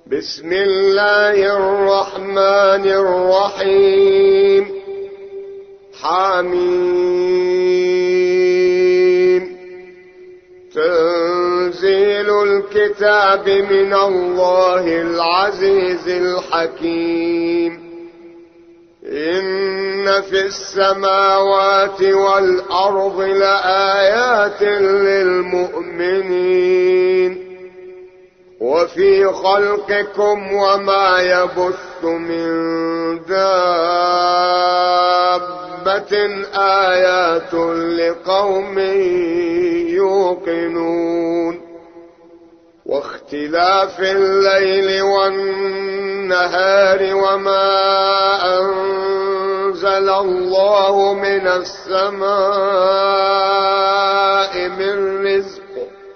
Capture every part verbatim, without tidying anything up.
بسم الله الرحمن الرحيم. حميم. تنزيل الكتاب من الله العزيز الحكيم. إن في السماوات والأرض لآيات للمؤمنين وفي خلقكم وما يبث من دابة آيات لقوم يوقنون. واختلاف الليل والنهار وما أنزل الله من السماء من رزق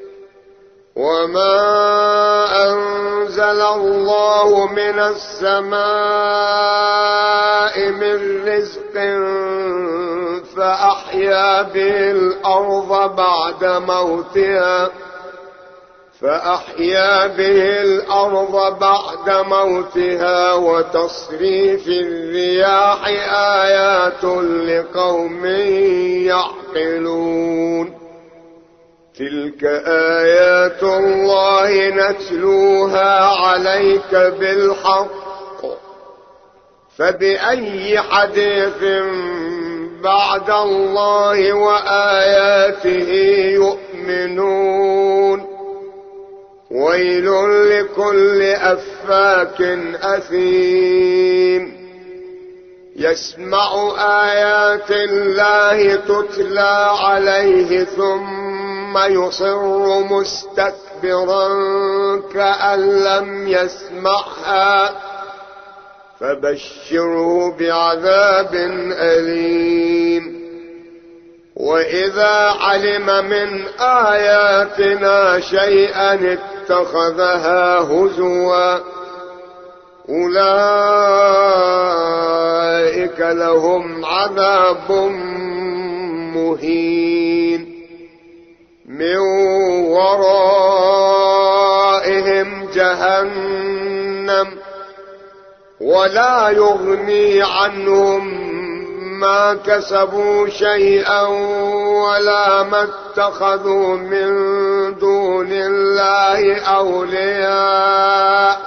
وما أنزل الله من السماء من رزق فأحيا به الأرض بعد موتها فأحيا به الأرض بعد موتها وتصريف الرياح آيات لقوم يعقلون. تلك آيات الله نتلوها عليك بالحق فبأي حديث بعد الله وآياته يؤمنون. ويل لكل أفاك أثيم يسمع آيات الله تتلى عليه ثم يصر مستكبرا كأن لم يسمعها فبشره بعذاب أليم. وإذا علم من آياتنا شيئا اتخذها هزوا أولئك لهم عذاب مهين من ورائهم جهنم ولا يغني عنهم ما كسبوا شيئا ولا ما اتخذوا من دون الله أولياء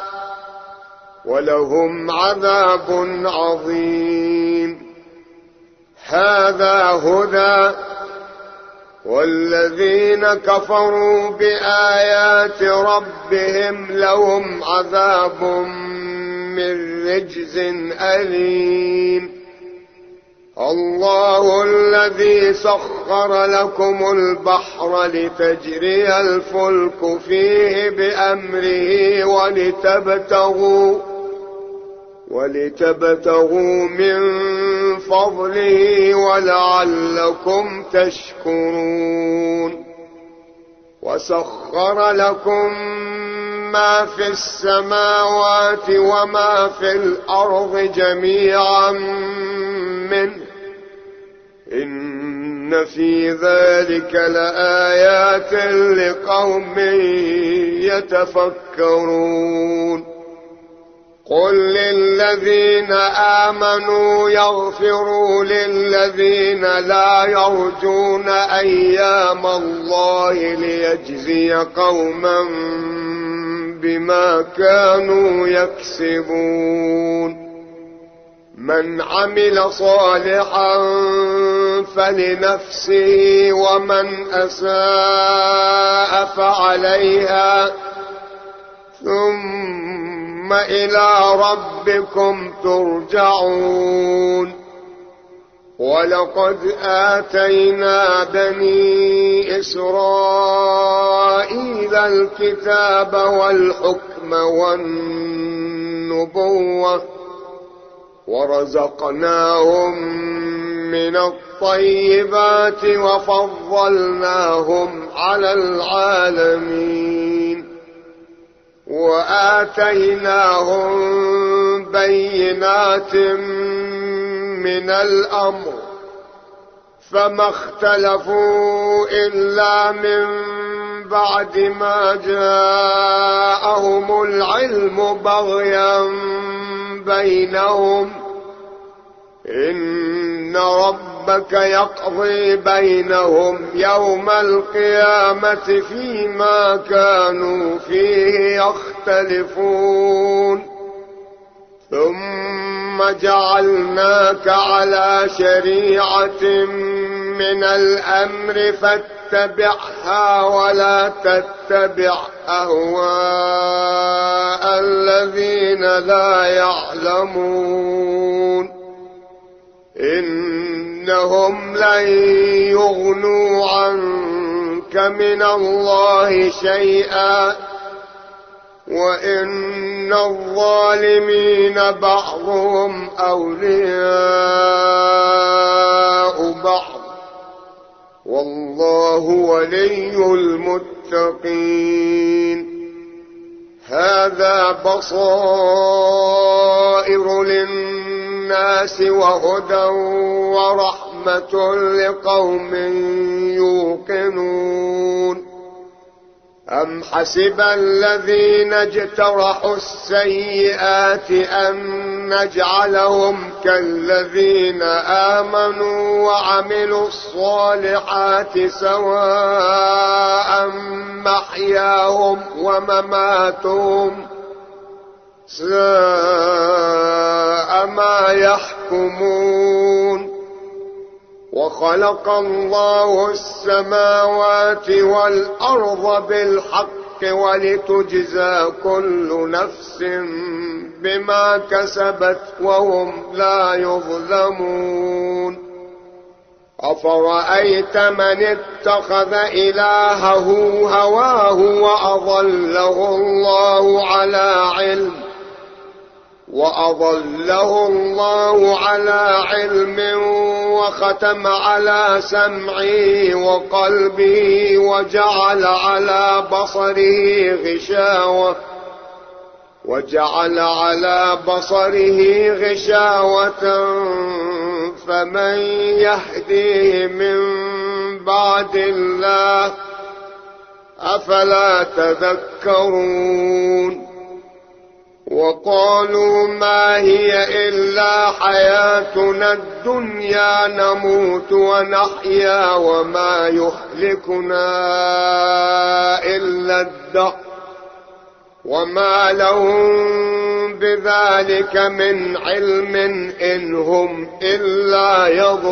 ولهم عذاب عظيم. هذا هدى والذين كفروا بآيات ربهم لهم عذاب من رجز أليم. الله الذي سخر لكم البحر لتجري الفلك فيه بأمره ولتبتغوا ولتبتغوا من فضله ولعلكم تشكرون. وسخر لكم ما في السماوات وما في الأرض جميعا منه إن في ذلك لآيات لقوم يتفكرون. قل للذين آمنوا يغفروا للذين لا يرجون أيام الله ليجزي قوما بما كانوا يكسبون. من عمل صالحا فلنفسه ومن أساء فعليها ثم إلى ربكم ترجعون. ولقد آتينا بني إسرائيل الكتاب والحكم والنبوة ورزقناهم من الطيبات وفضلناهم على العالمين وآتيناهم بينات من الأمر فما اختلفوا إلا من بعد ما جاءهم العلم بغيا بينهم إن ربك يقضي بينهم يوم القيامة فيما كانوا فيه يختلفون ثم جعلناك على شريعة من الأمر فاتبعها ولا تتبع أهواء الذين لا يعلمون إنهم لن يغنوا عنك من الله شيئا وإن الظالمين بعضهم أولياء بعض والله ولي المتقين هذا بصائر للناس وهدى ورحمة لقوم يوقنون أم حسب الذين اجترحوا السيئات أن نجعلهم كالذين آمنوا وعملوا الصالحات سواء محياهم ومماتهم ساء ما يحكمون وخلق الله السماوات والأرض بالحق ولتجزى كل نفس بما كسبت وهم لا يظلمون أفرأيت من اتخذ إلهه هواه وأضله الله على علم وأضله الله على علم وختم على سمعه وقلبه وجعل على بصره غشاوة وجعل على بصره غشاوة فمن يهديه من بعد الله أفلا تذكرون وقالوا ما هي إلا حياتنا الدنيا نموت ونحيا وما يهلكنا إلا الدهر وما لهم بذلك من علم إن هم إلا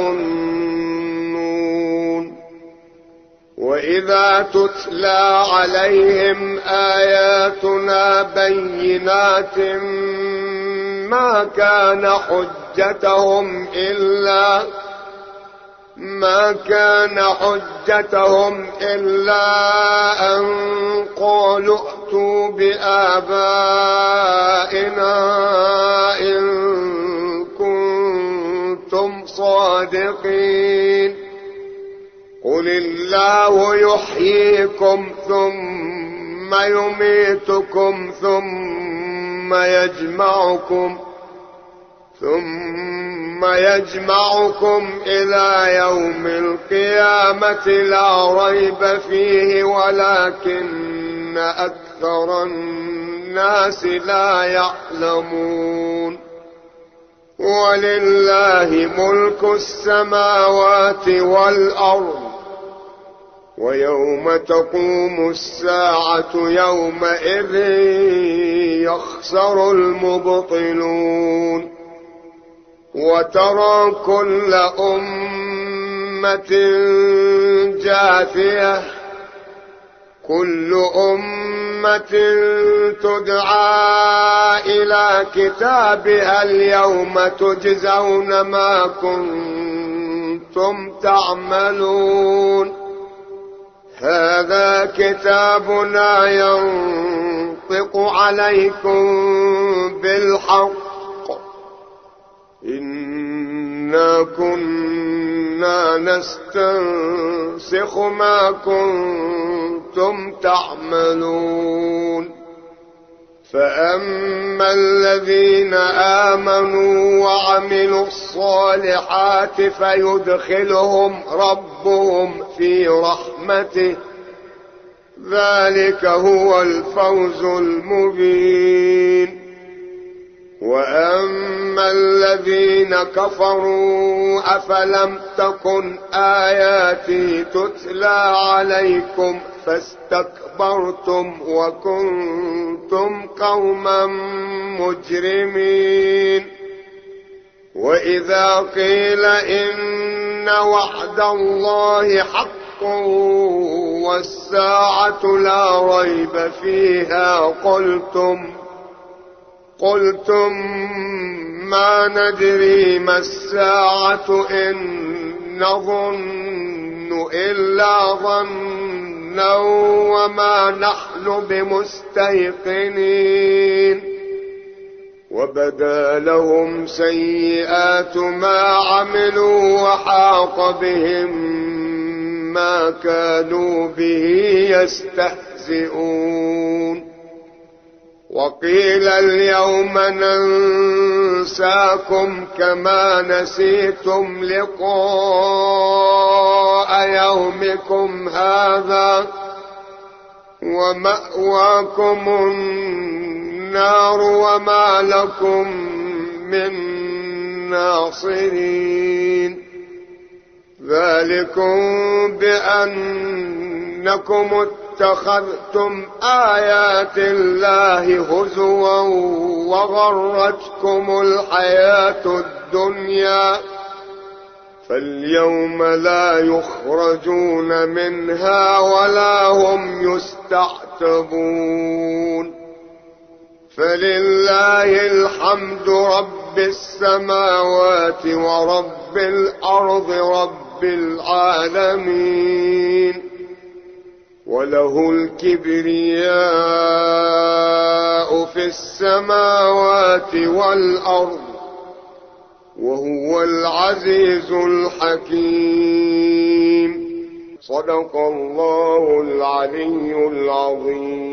يظنون وإذا تتلى عليهم آياتنا بينات ما كان حجتهم إلا ما كان حجتهم إلا أن قالوا ائتوا بآبائنا إن كنتم صادقين قل الله يحييكم ثم يميتكم ثم يجمعكم ثم يجمعكم إلى يوم القيامة لا ريب فيه ولكن أكثر الناس لا يعلمون ولله ملك السماوات والأرض ويوم تقوم الساعة يومئذ يخسر المبطلون وترى كل أمة جاثية كل أمة تدعى إلى كتابها اليوم تجزون ما كنتم تعملون هذا كتابنا ينطق عليكم بالحق إنا كنا نستنسخ ما كنتم تعملون فأما الذين آمنوا وعملوا الصالحات فيدخلهم ربهم في رحمته ذلك هو الفوز المبين. وأما الذين كفروا أفلم تكن آياتي تتلى عليكم فاستكبرتم وكنتم قوما مجرمين. وإذا قيل إن وعد الله حق والساعة لا ريب فيها قلتم قلتم ما ندري ما الساعة إن نظن إلا ظنا وما نحن بمستيقنين. وبدا لهم سيئات ما عملوا وحاق بهم ما كانوا به يستهزئون. وقيل اليوم ننساكم كما نسيتم لقاء يومكم هذا ومأواكم النار وما لكم من ناصرين. ذلكم بأنكم اتخذتم آيات الله هزوا وغرتكم الحياة الدنيا فاليوم لا يخرجون منها ولا هم يستعتبون. فلله الحمد رب السماوات ورب الأرض رب العالمين. وله الكبرياء في السماوات والأرض وهو العزيز الحكيم. صدق الله العلي العظيم.